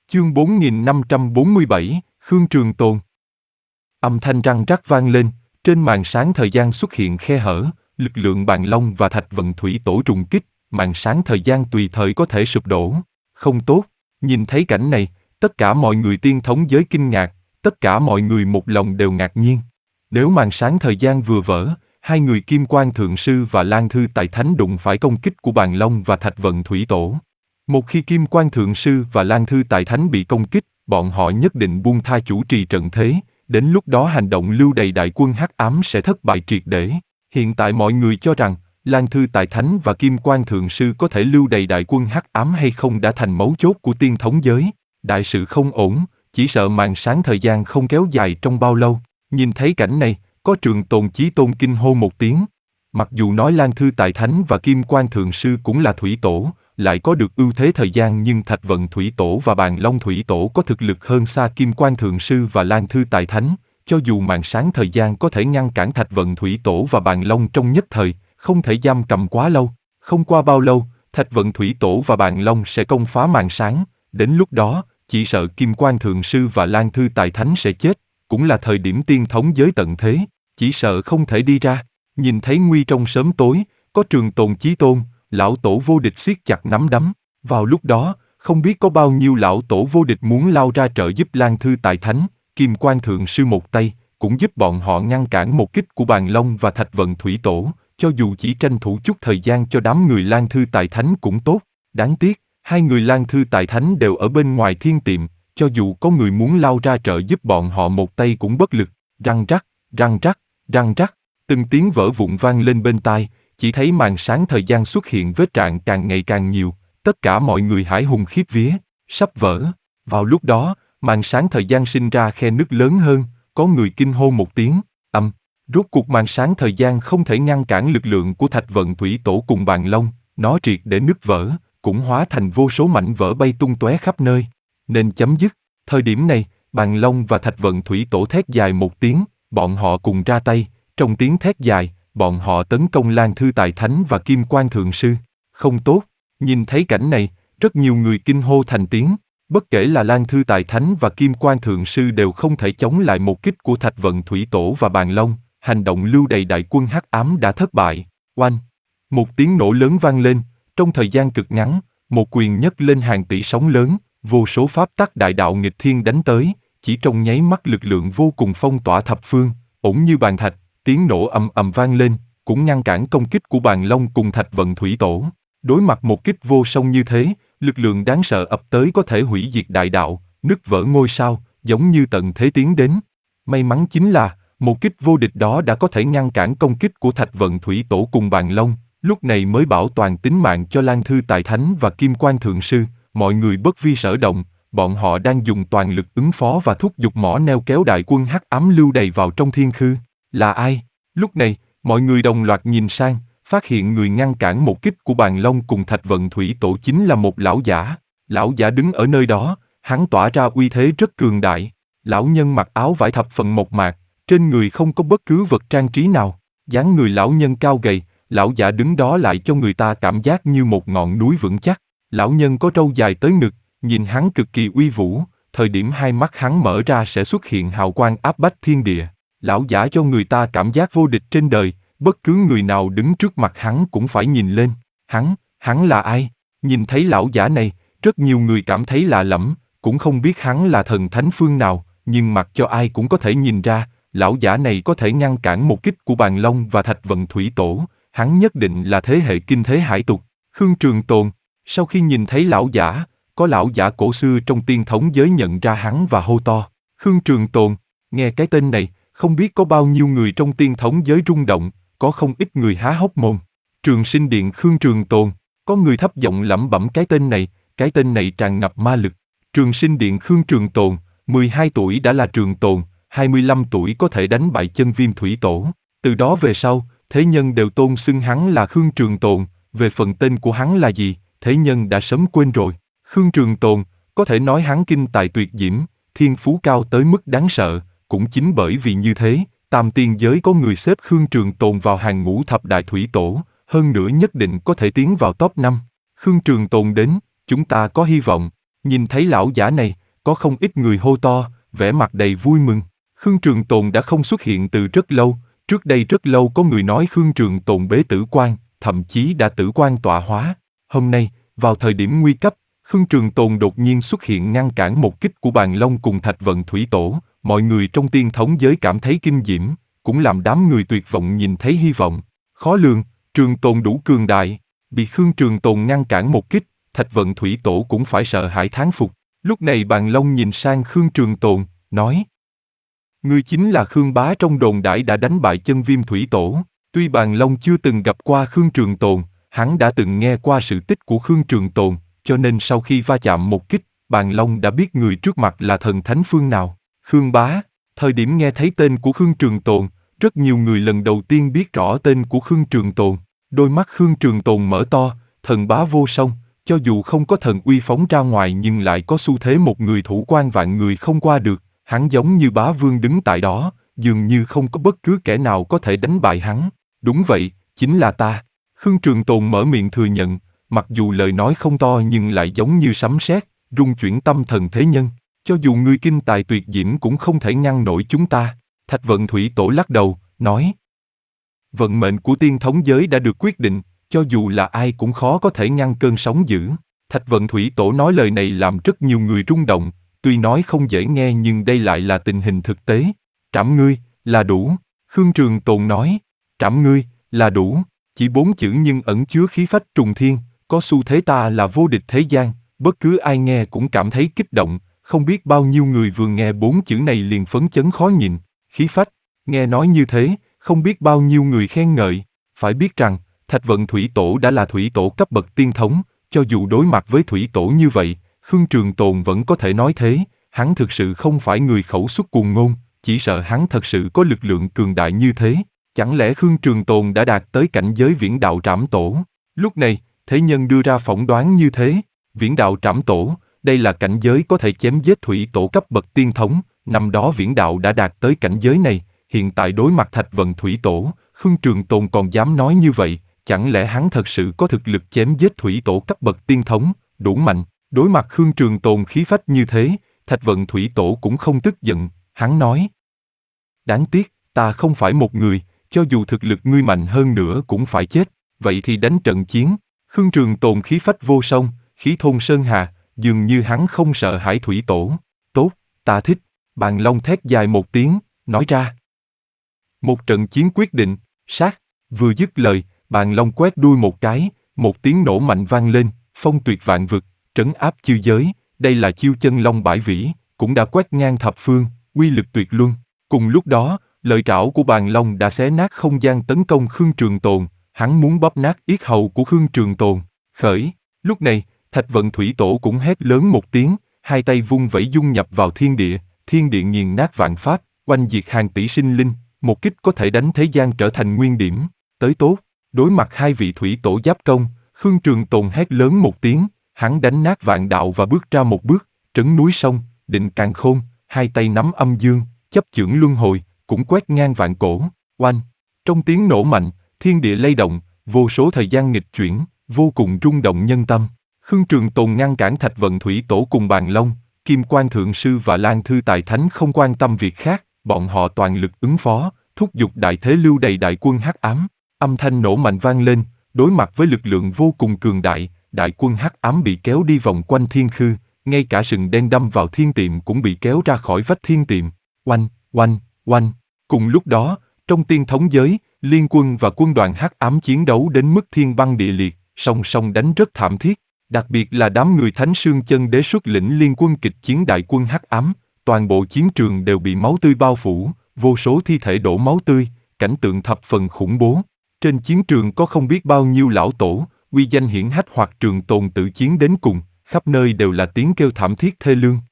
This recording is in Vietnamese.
Chương 4547, Khương Trường Tồn. Âm thanh răng rắc vang lên, trên màn sáng thời gian xuất hiện khe hở, lực lượng Bàn Long và Thạch Vận Thủy Tổ trùng kích, màn sáng thời gian tùy thời có thể sụp đổ. Không tốt, nhìn thấy cảnh này, tất cả mọi người tiên thống giới kinh ngạc, tất cả mọi người một lòng đều ngạc nhiên. Nếu màn sáng thời gian vừa vỡ, hai người Kim Quan Thượng Sư và Lan Thư Tại Thánh đụng phải công kích của Bàn Long và Thạch Vận Thủy Tổ. Một khi Kim Quan Thượng Sư và Lan Thư Tại Thánh bị công kích, bọn họ nhất định buông tha chủ trì trận thế, đến lúc đó hành động lưu đày đại quân hắc ám sẽ thất bại triệt để. Hiện tại mọi người cho rằng, Lan Thư Tại Thánh và Kim Quan Thượng Sư có thể lưu đày đại quân hắc ám hay không đã thành mấu chốt của tiên thống giới. Đại sự không ổn, chỉ sợ màn sáng thời gian không kéo dài trong bao lâu. Nhìn thấy cảnh này, có Trường Tồn Chí Tôn kinh hô một tiếng. Mặc dù nói Lan Thư Tại Thánh và Kim Quan Thượng Sư cũng là thủy tổ, lại có được ưu thế thời gian, nhưng Thạch Vận Thủy Tổ và Bàn Long Thủy Tổ có thực lực hơn xa Kim Quan Thượng Sư và Lan Thư Tại Thánh. Cho dù màn sáng thời gian có thể ngăn cản Thạch Vận Thủy Tổ và Bàn Long trong nhất thời, không thể giam cầm quá lâu. Không qua bao lâu, Thạch Vận Thủy Tổ và Bàn Long sẽ công phá màn sáng. Đến lúc đó, chỉ sợ Kim Quan Thượng Sư và Lan Thư Tại Thánh sẽ chết. Cũng là thời điểm tiên thống giới tận thế, chỉ sợ không thể đi ra. Nhìn thấy nguy trong sớm tối, có Trường Tồn Chí Tôn, lão tổ vô địch siết chặt nắm đấm. Vào lúc đó, không biết có bao nhiêu lão tổ vô địch muốn lao ra trợ giúp Lan Thư Tại Thánh. Kim Quan Thượng Sư một tay, cũng giúp bọn họ ngăn cản một kích của Bàn Long và Thạch Vận Thủy Tổ. Cho dù chỉ tranh thủ chút thời gian cho đám người Lan Thư Tại Thánh cũng tốt. Đáng tiếc, hai người Lan Thư Tại Thánh đều ở bên ngoài thiên tiệm. Cho dù có người muốn lao ra trợ giúp bọn họ một tay cũng bất lực. Răng rắc, răng rắc, răng rắc, từng tiếng vỡ vụn vang lên bên tai, chỉ thấy màn sáng thời gian xuất hiện vết rạn càng ngày càng nhiều, tất cả mọi người hãi hùng khiếp vía, sắp vỡ. Vào lúc đó, màn sáng thời gian sinh ra khe nứt lớn hơn, có người kinh hô một tiếng, rốt cuộc màn sáng thời gian không thể ngăn cản lực lượng của Thạch Vận Thủy Tổ cùng Bàn Long, nó triệt để nứt vỡ, cũng hóa thành vô số mảnh vỡ bay tung tóe khắp nơi. Nên chấm dứt. Thời điểm này, Bàn Long và Thạch Vận Thủy Tổ thét dài một tiếng, bọn họ cùng ra tay, trong tiếng thét dài, bọn họ tấn công Lan Thư Tại Thánh và Kim Quan Thượng Sư. Không tốt, nhìn thấy cảnh này, rất nhiều người kinh hô thành tiếng, bất kể là Lan Thư Tại Thánh và Kim Quan Thượng Sư đều không thể chống lại một kích của Thạch Vận Thủy Tổ và Bàn Long, hành động lưu đày đại quân hắc ám đã thất bại. Oanh! Một tiếng nổ lớn vang lên, trong thời gian cực ngắn, một quyền nhấc lên hàng tỷ sóng lớn, vô số pháp tắc đại đạo nghịch thiên đánh tới, chỉ trong nháy mắt lực lượng vô cùng phong tỏa thập phương, ổn như bàn thạch, tiếng nổ ầm ầm vang lên, cũng ngăn cản công kích của Bàn Long cùng Thạch Vận Thủy Tổ. Đối mặt một kích vô song như thế, lực lượng đáng sợ ập tới có thể hủy diệt đại đạo, nứt vỡ ngôi sao, giống như tận thế tiến đến. May mắn chính là, một kích vô địch đó đã có thể ngăn cản công kích của Thạch Vận Thủy Tổ cùng Bàn Long, lúc này mới bảo toàn tính mạng cho Lan Thư Tại Thánh và Kim Quan Thượng Sư. Mọi người bất vi sở động, bọn họ đang dùng toàn lực ứng phó và thúc giục mỏ neo kéo đại quân hắc ám lưu đày vào trong thiên khư. Là ai? Lúc này, mọi người đồng loạt nhìn sang, phát hiện người ngăn cản một kích của Bàn Long cùng Thạch Vận Thủy Tổ chính là một lão giả. Lão giả đứng ở nơi đó, hắn tỏa ra uy thế rất cường đại. Lão nhân mặc áo vải thập phần mộc mạc, trên người không có bất cứ vật trang trí nào. Dáng người lão nhân cao gầy, lão giả đứng đó lại cho người ta cảm giác như một ngọn núi vững chắc. Lão nhân có râu dài tới ngực, nhìn hắn cực kỳ uy vũ, thời điểm hai mắt hắn mở ra sẽ xuất hiện hào quang áp bách thiên địa. Lão giả cho người ta cảm giác vô địch trên đời, bất cứ người nào đứng trước mặt hắn cũng phải nhìn lên. Hắn là ai? Nhìn thấy lão giả này, rất nhiều người cảm thấy lạ lẫm, cũng không biết hắn là thần thánh phương nào, nhưng mặc cho ai cũng có thể nhìn ra, lão giả này có thể ngăn cản một kích của Bàn Long và Thạch Vận Thủy Tổ, hắn nhất định là thế hệ kinh thế hải tục. Khương Trường Tồn. Sau khi nhìn thấy lão giả, có lão giả cổ xưa trong tiên thống giới nhận ra hắn và hô to, Khương Trường Tồn. Nghe cái tên này, không biết có bao nhiêu người trong tiên thống giới rung động, có không ít người há hốc mồm. Trường Sinh Điện Khương Trường Tồn, có người thấp giọng lẩm bẩm cái tên này tràn ngập ma lực. Trường Sinh Điện Khương Trường Tồn, 12 tuổi đã là Trường Tồn, 25 tuổi có thể đánh bại Chân Viêm Thủy Tổ. Từ đó về sau, thế nhân đều tôn xưng hắn là Khương Trường Tồn, về phần tên của hắn là gì, thế nhân đã sớm quên rồi. Khương Trường Tồn, có thể nói hắn kinh tài tuyệt diễm, thiên phú cao tới mức đáng sợ, cũng chính bởi vì như thế, tam tiên giới có người xếp Khương Trường Tồn vào hàng ngũ thập đại thủy tổ, hơn nữa nhất định có thể tiến vào top 5. Khương Trường Tồn đến, chúng ta có hy vọng. Nhìn thấy lão giả này, có không ít người hô to, vẻ mặt đầy vui mừng. Khương Trường Tồn đã không xuất hiện từ rất lâu, trước đây rất lâu có người nói Khương Trường Tồn bế tử quan, thậm chí đã tử quan tọa hóa. Hôm nay, vào thời điểm nguy cấp, Khương Trường Tồn đột nhiên xuất hiện ngăn cản một kích của Bàn Long cùng Thạch Vận Thủy Tổ, mọi người trong tiên thống giới cảm thấy kinh diễm, cũng làm đám người tuyệt vọng nhìn thấy hy vọng. Khó lường, Trường Tồn đủ cường đại, bị Khương Trường Tồn ngăn cản một kích, Thạch Vận Thủy Tổ cũng phải sợ hãi thán phục. Lúc này Bàn Long nhìn sang Khương Trường Tồn, nói: Ngươi chính là Khương bá trong đồn đãi đã đánh bại Chân Viêm Thủy Tổ. Tuy Bàn Long chưa từng gặp qua Khương Trường Tồn, hắn đã từng nghe qua sự tích của Khương Trường Tồn, cho nên sau khi va chạm một kích, Bàn Long đã biết người trước mặt là thần thánh phương nào. Khương bá, thời điểm nghe thấy tên của Khương Trường Tồn, rất nhiều người lần đầu tiên biết rõ tên của Khương Trường Tồn. Đôi mắt Khương Trường Tồn mở to, thần bá vô song, cho dù không có thần uy phóng ra ngoài nhưng lại có xu thế một người thủ quan vạn người không qua được. Hắn giống như bá vương đứng tại đó, dường như không có bất cứ kẻ nào có thể đánh bại hắn. Đúng vậy, chính là ta. Khương Trường Tồn mở miệng thừa nhận, mặc dù lời nói không to nhưng lại giống như sấm sét, rung chuyển tâm thần thế nhân. Cho dù ngươi kinh tài tuyệt diễm cũng không thể ngăn nổi chúng ta. Thạch Vận Thủy Tổ lắc đầu, nói: Vận mệnh của tiên thống giới đã được quyết định, cho dù là ai cũng khó có thể ngăn cơn sóng dữ. Thạch Vận Thủy Tổ nói lời này làm rất nhiều người rung động. Tuy nói không dễ nghe nhưng đây lại là tình hình thực tế. Trảm ngươi, là đủ. Khương Trường Tồn nói, trảm ngươi, là đủ. Chỉ 4 chữ nhưng ẩn chứa khí phách trùng thiên, có xu thế ta là vô địch thế gian, bất cứ ai nghe cũng cảm thấy kích động, không biết bao nhiêu người vừa nghe 4 chữ này liền phấn chấn khó nhịn. Khí phách, nghe nói như thế, không biết bao nhiêu người khen ngợi. Phải biết rằng, Thạch Vận Thủy Tổ đã là Thủy Tổ cấp bậc tiên thống, cho dù đối mặt với Thủy Tổ như vậy, Khương Trường Tồn vẫn có thể nói thế, hắn thực sự không phải người khẩu xuất cuồng ngôn, chỉ sợ hắn thật sự có lực lượng cường đại như thế. Chẳng lẽ Khương Trường Tồn đã đạt tới cảnh giới viễn đạo trảm tổ? Lúc này, thế nhân đưa ra phỏng đoán như thế, viễn đạo trảm tổ, đây là cảnh giới có thể chém giết Thủy Tổ cấp bậc tiên thống, năm đó viễn đạo đã đạt tới cảnh giới này, hiện tại đối mặt Thạch Vận Thủy Tổ, Khương Trường Tồn còn dám nói như vậy, chẳng lẽ hắn thật sự có thực lực chém giết Thủy Tổ cấp bậc tiên thống, đủ mạnh? Đối mặt Khương Trường Tồn khí phách như thế, Thạch Vận Thủy Tổ cũng không tức giận, hắn nói: Đáng tiếc, ta không phải một người, cho dù thực lực ngươi mạnh hơn nữa cũng phải chết, vậy thì đánh trận chiến. Khương Trường Tồn khí phách vô song, khí thôn sơn hà, dường như hắn không sợ hãi Thủy Tổ. Tốt, ta thích. Bàn Long thét dài một tiếng, nói ra. Một trận chiến quyết định, sát. Vừa dứt lời, Bàn Long quét đuôi một cái, một tiếng nổ mạnh vang lên, phong tuyệt vạn vực, trấn áp chư giới. Đây là chiêu chân long bãi vĩ, cũng đã quét ngang thập phương, uy lực tuyệt luân. Cùng lúc đó, lợi trảo của Bàn Long đã xé nát không gian tấn công Khương Trường Tồn, hắn muốn bóp nát yết hầu của Khương Trường Tồn. Khởi. Lúc này, Thạch Vận Thủy Tổ cũng hét lớn một tiếng, hai tay vung vẩy dung nhập vào thiên địa nghiền nát vạn pháp, oanh diệt hàng tỷ sinh linh, một kích có thể đánh thế gian trở thành nguyên điểm. Tới tốt. Đối mặt hai vị Thủy Tổ giáp công, Khương Trường Tồn hét lớn một tiếng, hắn đánh nát vạn đạo và bước ra một bước, trấn núi sông, định càn khôn, hai tay nắm âm dương, chấp chưởng luân hồi, cũng quét ngang vạn cổ. Oanh. Trong tiếng nổ mạnh, thiên địa lay động, vô số thời gian nghịch chuyển, vô cùng rung động nhân tâm. Khương Trường Tồn ngăn cản Thạch Vận Thủy Tổ cùng Bàn Long, Kim Quan Thượng Sư và Lan Thư Tài Thánh không quan tâm việc khác, bọn họ toàn lực ứng phó, thúc giục đại thế lưu đầy đại quân hắc ám. Âm thanh nổ mạnh vang lên, đối mặt với lực lượng vô cùng cường đại, đại quân hắc ám bị kéo đi vòng quanh thiên khư, ngay cả sừng đen đâm vào thiên tiệm cũng bị kéo ra khỏi vách thiên tiệm. Oanh, oanh, oanh. Cùng lúc đó, trong tiên thống giới, liên quân và quân đoàn hắc ám chiến đấu đến mức thiên băng địa liệt, song song đánh rất thảm thiết. Đặc biệt là đám người Thánh Sương Chân Đế xuất lĩnh liên quân kịch chiến đại quân hắc ám, toàn bộ chiến trường đều bị máu tươi bao phủ, vô số thi thể đổ máu tươi, cảnh tượng thập phần khủng bố. Trên chiến trường có không biết bao nhiêu lão tổ, uy danh hiển hách hoặc Trường Tồn tự chiến đến cùng, khắp nơi đều là tiếng kêu thảm thiết thê lương.